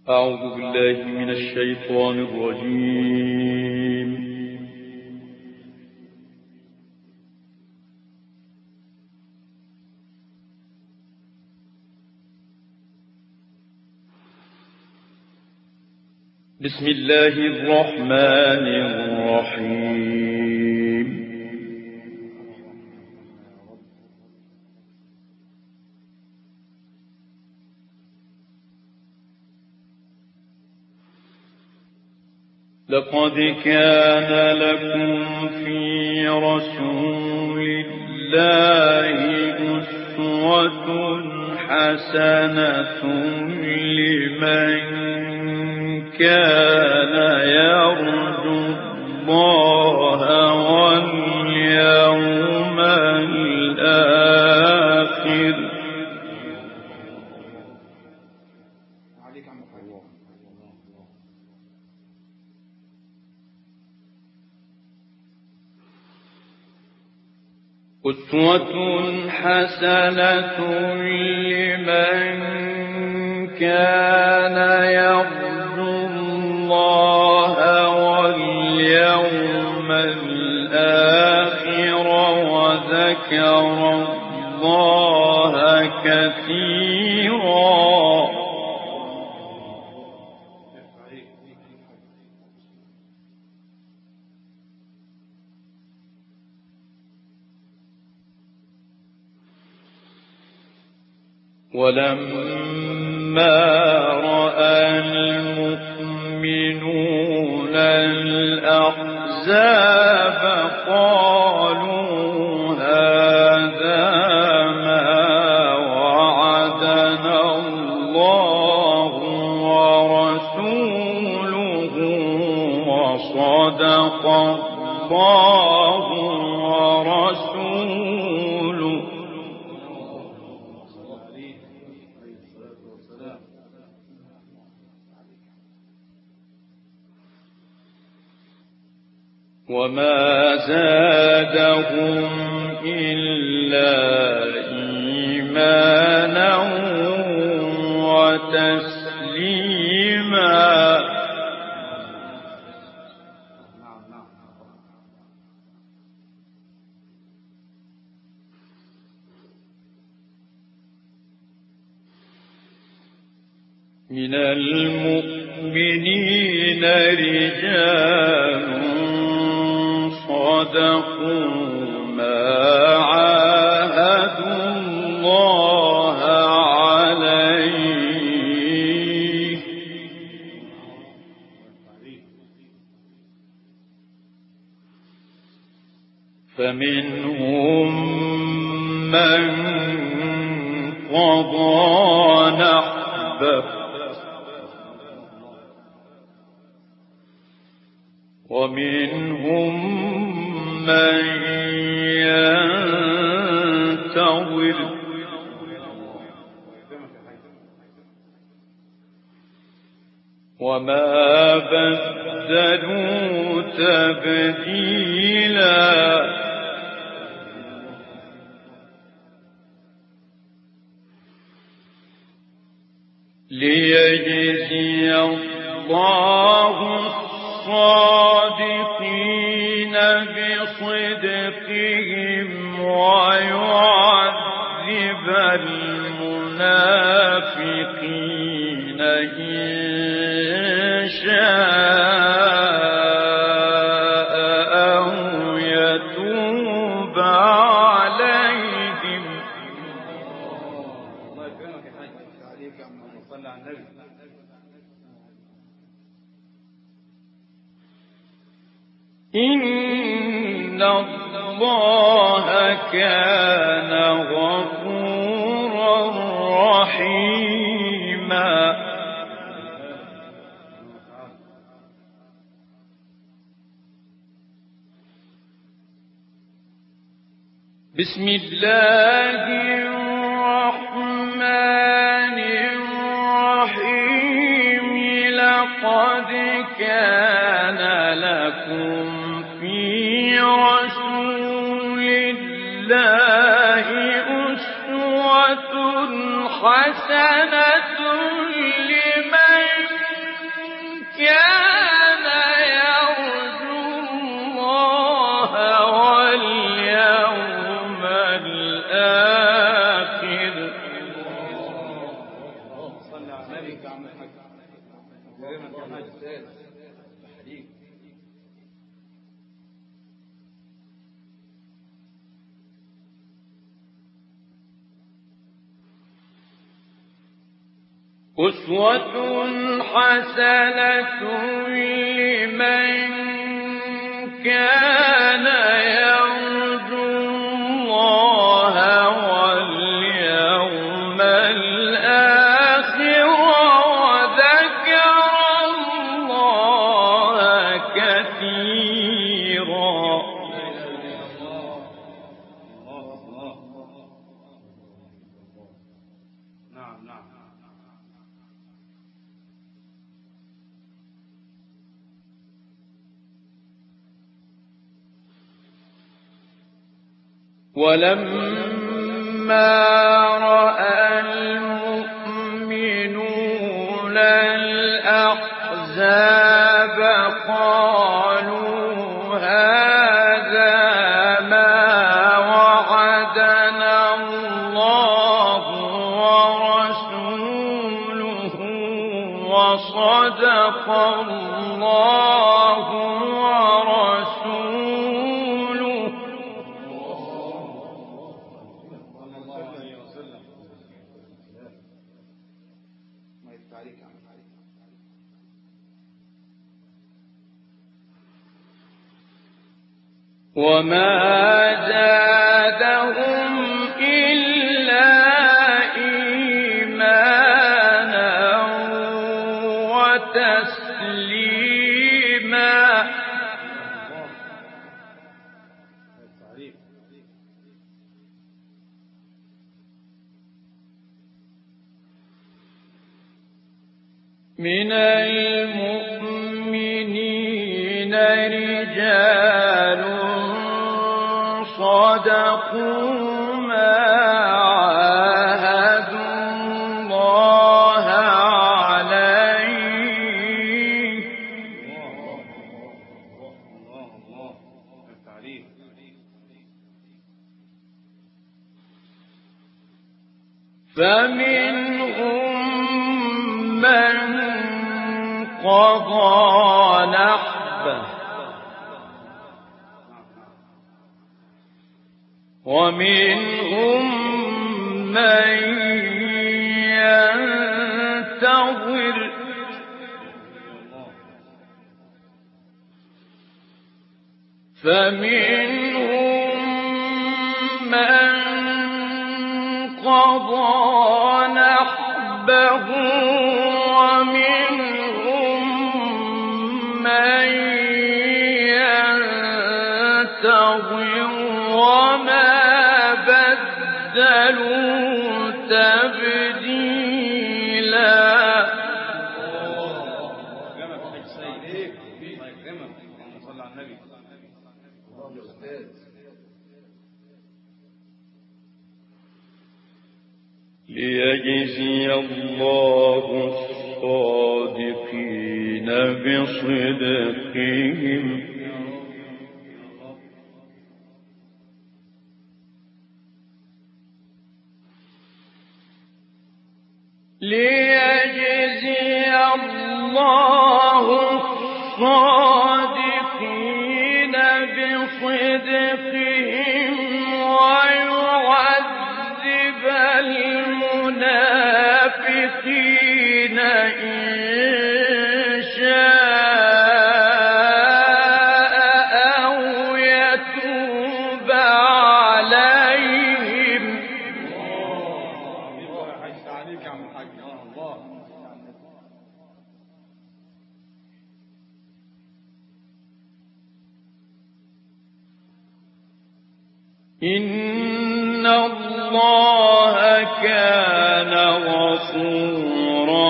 أعوذ بالله من الشيطان الرجيم. بسم الله الرحمن الرحيم. لقد كان لكم في رسول الله أسوة حسنة لمن كان يرجو الله واليوم الآخر أسوة حسنة لمن كان يرجو الله واليوم الآخر وذكر الله كثيرا. ولما رأى المؤمنون الأحزاب قالوا هذا ما وعدنا الله ورسوله وصدق الله ورسوله. وما زادهم إلا إيمانا وتسليما. من المؤمنين رجال صدقوا ما عاهدوا الله عليه فمنهم من قضى نحبه ومنهم من ينتظر وما بدلوا تبديلا. ليجزي الله الصادقين بصدقهم ويعذب المنافقين إن شاء أو يتوب عليهم. إن الله كان غفورا رحيما. بسم الله الرحمن الرحيم. لقد كان لكم في رسول الله أسوة حسنة لمن عليك يا عم الحاج. كريمك يا حاج استاذ. حبيبي. أسوة حسنة لمن كان يرجو الله واليوم الآخر وذكر الله كثيرا. ولما رأى المؤمنون الأحزاب قالوا هذا ما وعدنا الله ورسوله وصدق الله ورسوله. وما زادهم إلا إيمانا وتسليما. من المؤمنين رجال صدقوا ما عاهدوا الله عليه فمنهم من قضى نحبه ومنهم من ينتظر فمنهم من قضى نحبه ومنهم من ينتظر وما بدلوا تبديلا. ليجزي الله الصادقين بصدقهم ليجزي الله الصادقين بصدقهم ويعذب المنافقين إن شاء أو يتوب عليهم. إن الله كان غفورا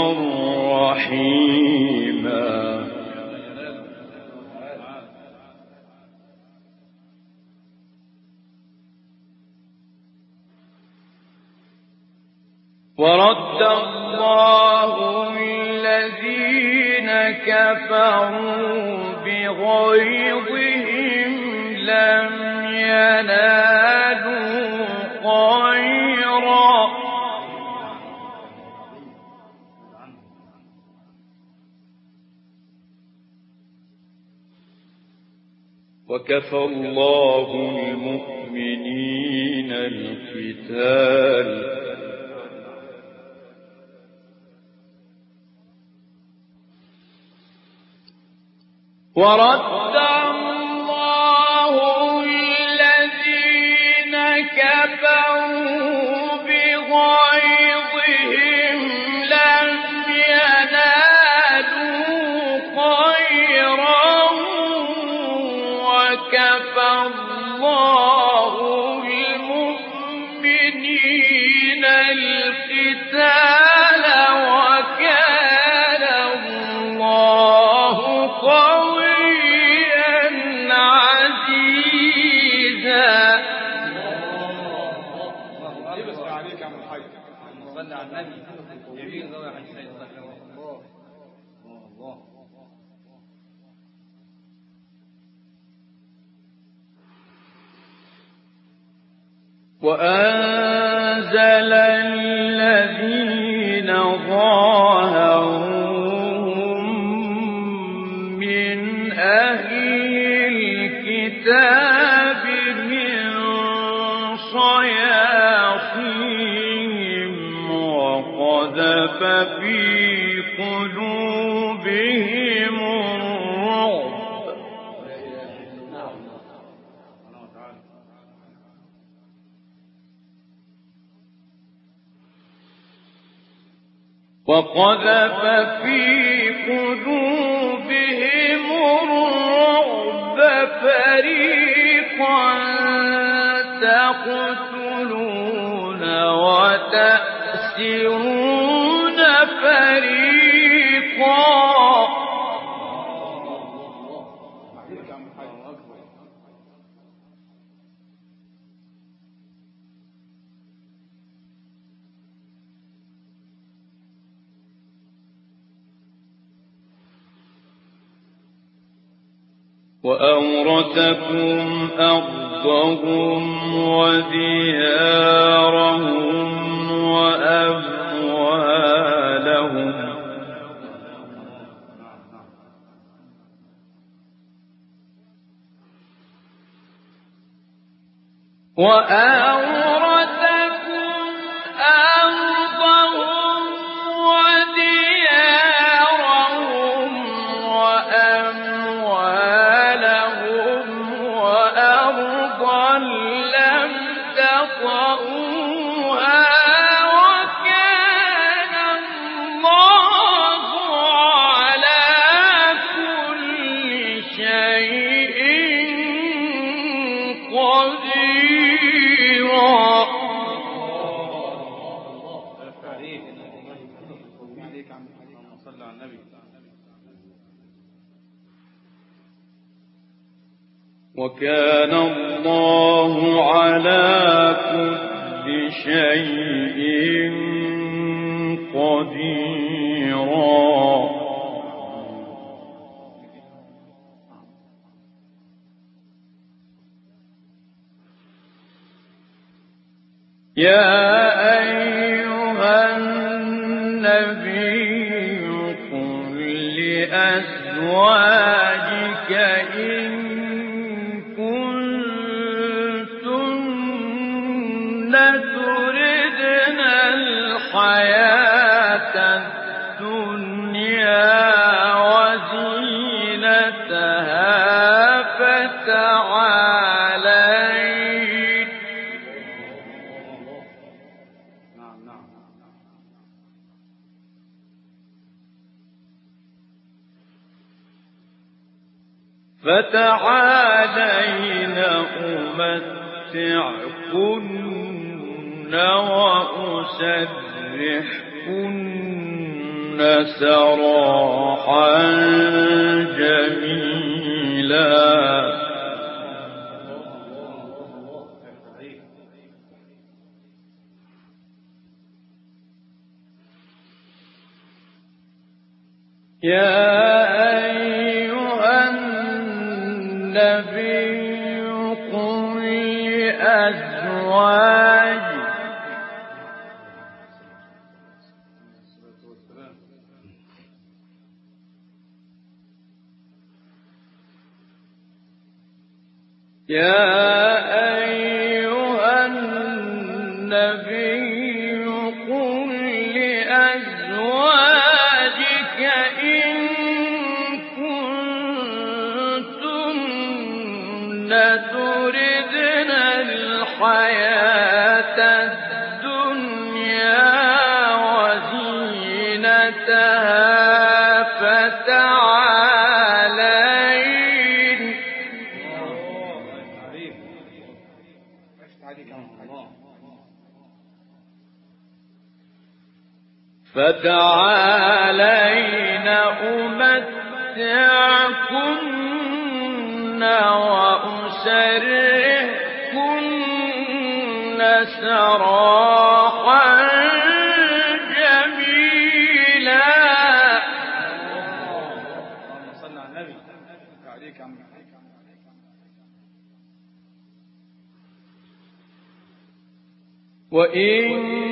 رحيما. ورد الله الذين كفروا بغيظهم لم ينالوا خيرا وكفى الله المؤمنين القتال ورد الله الذين كفروا بغيظهم لم ينالوا خيرا وكفى الله المؤمنين القتال وكان الله قويا عزيزا. بس عليك يا عم الحاج صلي على النبي يمين ده يا حاج سيد الله الله. وأنزل الذين ظاهروهم من أهل الكتاب من صياصيهم وقذف في قلوبهم الرعب فريقا تقتلون وتأسرون فريقا. وأورثكم أرضهم وديارهم وأموالهم وأرضا لم تطئوها وكان الله على كل شيء قديرا. وكان الله على كل شيء قديرا. يا أيها النبي قل لأزواجك إن تردن الحياة الدنيا وزينتها فتعالين أمتعكن وأسرحكن سراحا جميلا. يا أيها النبي قل لأزواجك يا أيها النبي قل لأزواجك إن كنتن تردن الحياة الدنيا وزينتها فتعالين أمتعكن وأسرحكن سراحا جميلا. صلى على النبي عليك عم. وإن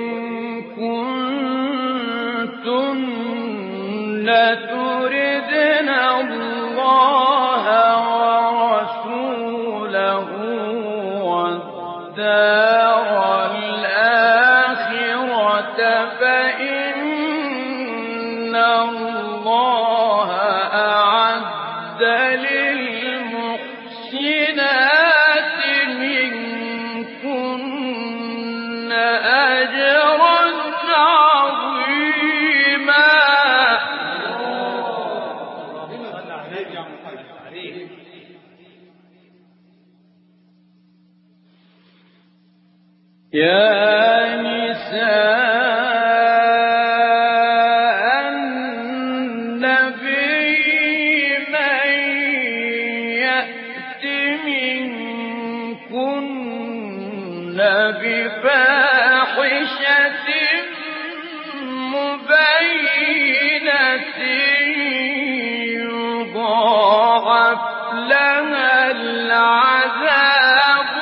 كنتن تردن الله ورسوله والدار الآخرة فإن الله أعد للمحسنات منكن أجرا عظيما. يا نساء النبي من يأت منكن بفاحشة مبينة يضاعف لها العذاب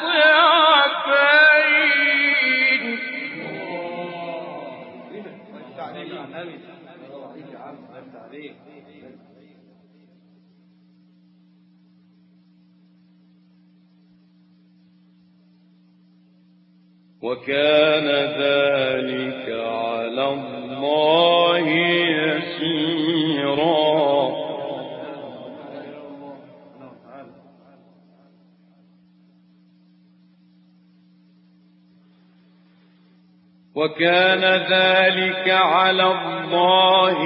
ضعفين. وكان ذلك على الله يسيرا. وكان ذلك على الله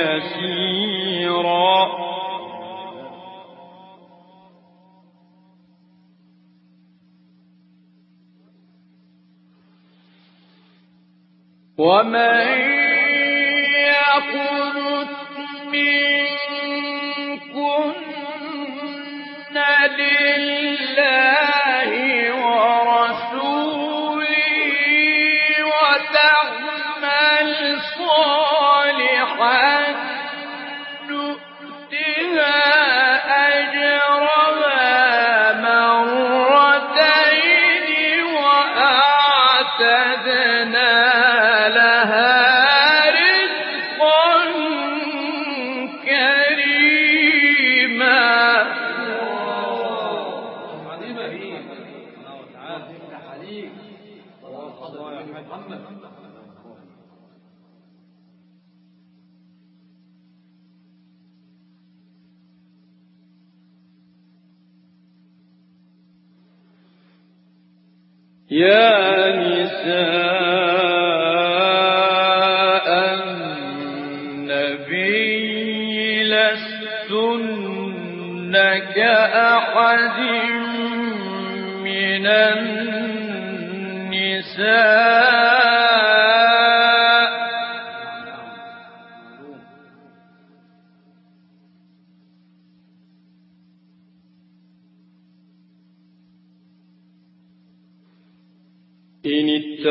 يسيرا. ومن يقنت منكن لله ورسوله وتعمل صالحا نؤتها أجرها مرتين وأعتدنا يا نساء النبي لستن كأحد من النساء إن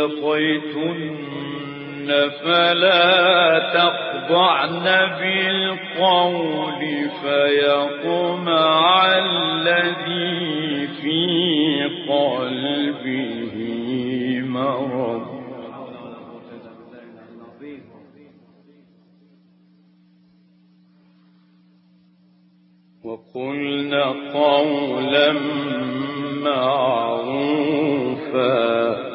اتقيتن فلا تخضعن بالقول فيطمع الذي في قلبه مرض وقلنا قولا معروفا.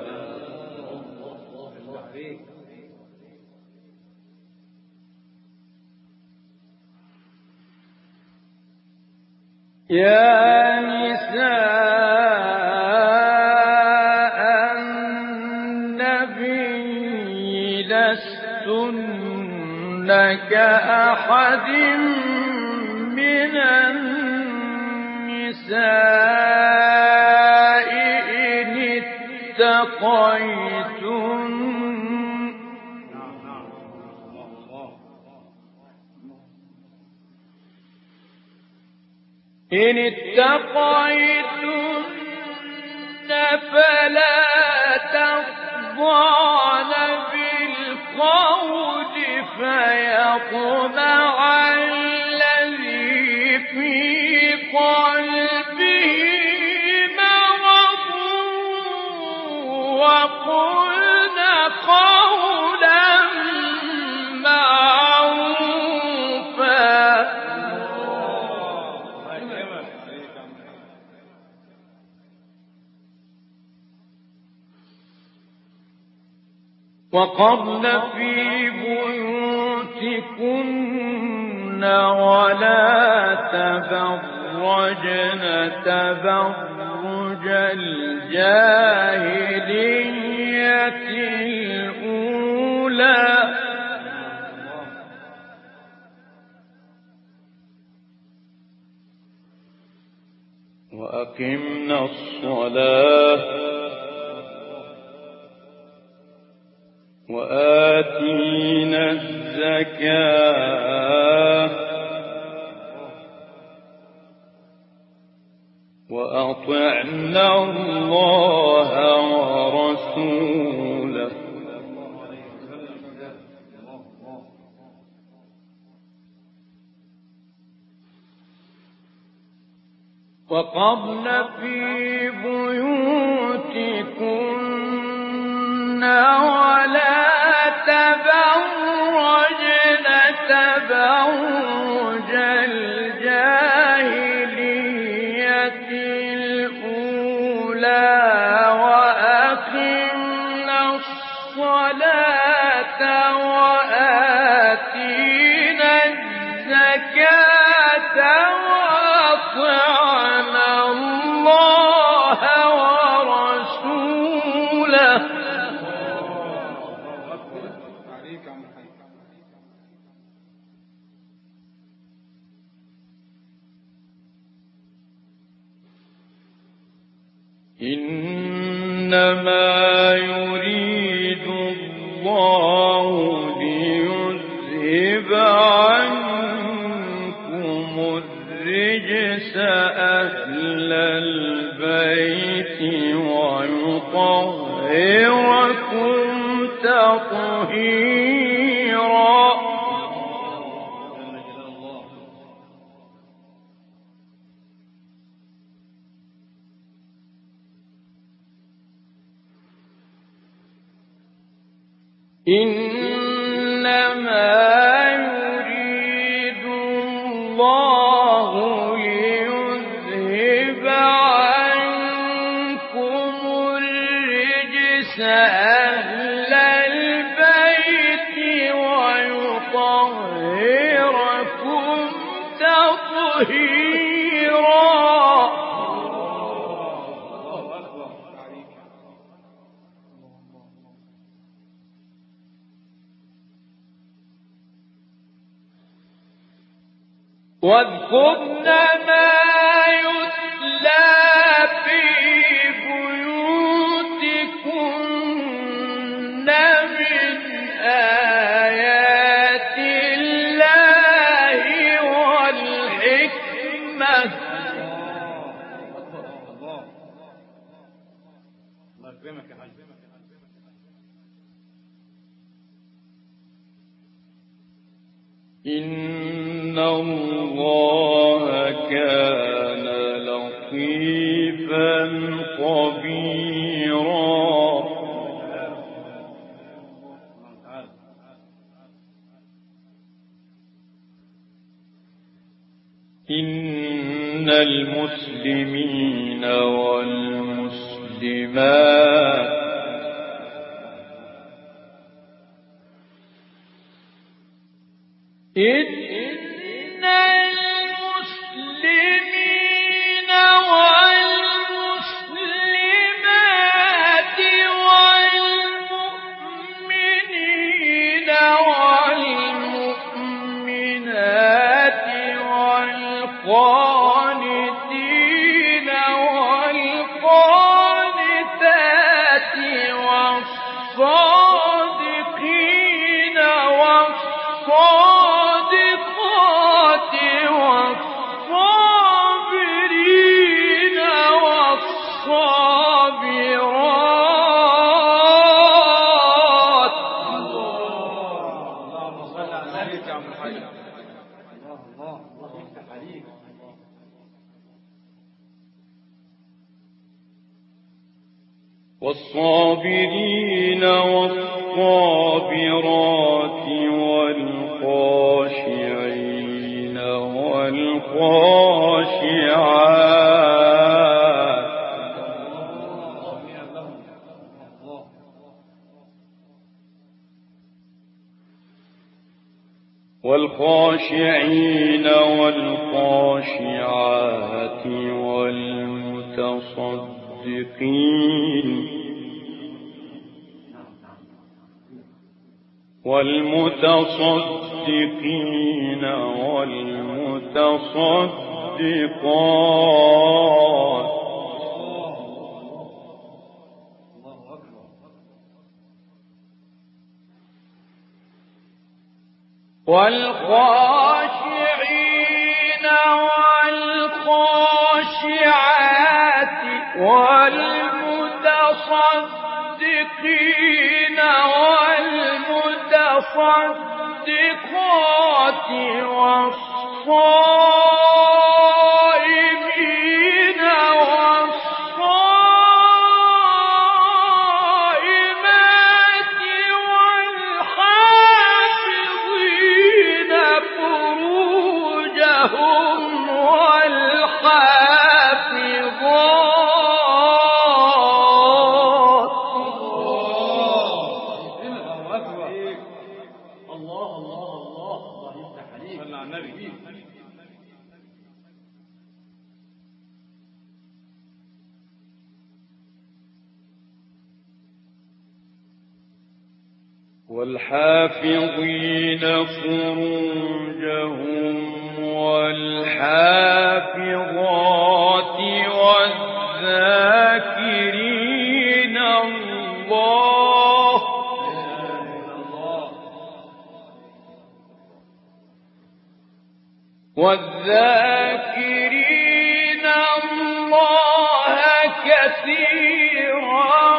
يا نساء النبي لستن كأحد من النساء إن اتقيتن فلا تخضعن بالقول فيطمع الذي في قلبه مرض وقلن قولا معروفا. وقرن في بيوتكن ولا تبرجن تبرج الجاهلية الأولى وأقمنا الصلاة وآتينا الزكاة وأطعنا الله ورسوله وقرن في بيوتكن ولا تبرجن تبرج الجاهلية الأولى وأقمنا الصلاة وآتينا الزكاة وأطعنا الله ورسوله إنما يريد الله ليذهب عنكم الرجس أهل البيت ويطهركم تطهيرا. إنما يريد الله ليذهب عنكم الرجس أهل البيت ويطهركم تطهيرا. واذكرن ما يتلى في بيوتكن من آيات الله والحكمة الله يكرمك يا حاج. إن الله كان لطيفا خبيرا. إن المسلمين والمسلمات والقانتين والقانتات والصادقين والصادقات والصابرين والصابرات. اللهم صل على النبي يا عم الحاج. الله يفتح عليك. والصابرين والصابرات والخاشعين والخاشعات والخاشعين والخاشعات والمتصدقين والمتصدقات والخاشعين والخاشعات والمتصدقين والمتصدقات والصائمين والصائمات والحافظين فروجهم والحافظات. الله يفتح عليك. صلى على النبي. والحافظين فروجهم والحافظات والذاكرين الله والذاكرين الله كثيرا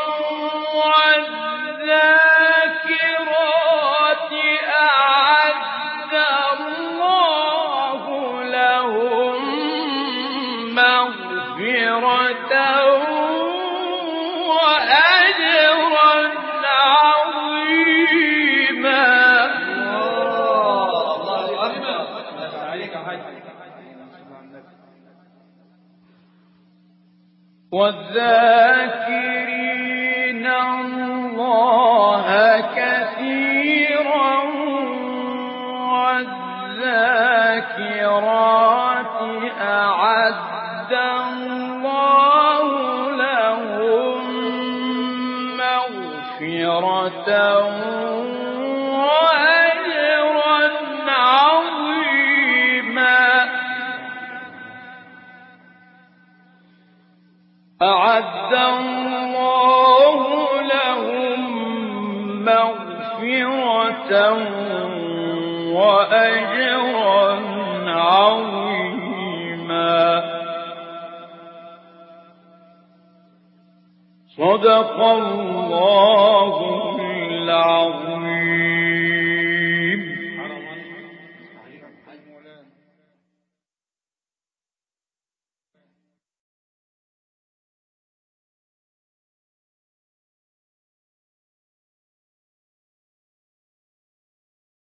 والذاكرات أعد الله لهم مغفرة وأجرا عظيما. والذاكرين الله كثيرا والذاكرات أعد الله لهم مغفرة وأجرا عظيما. أعد الله لهم مغفرة وأجرا عظيما. صدق الله العظيم.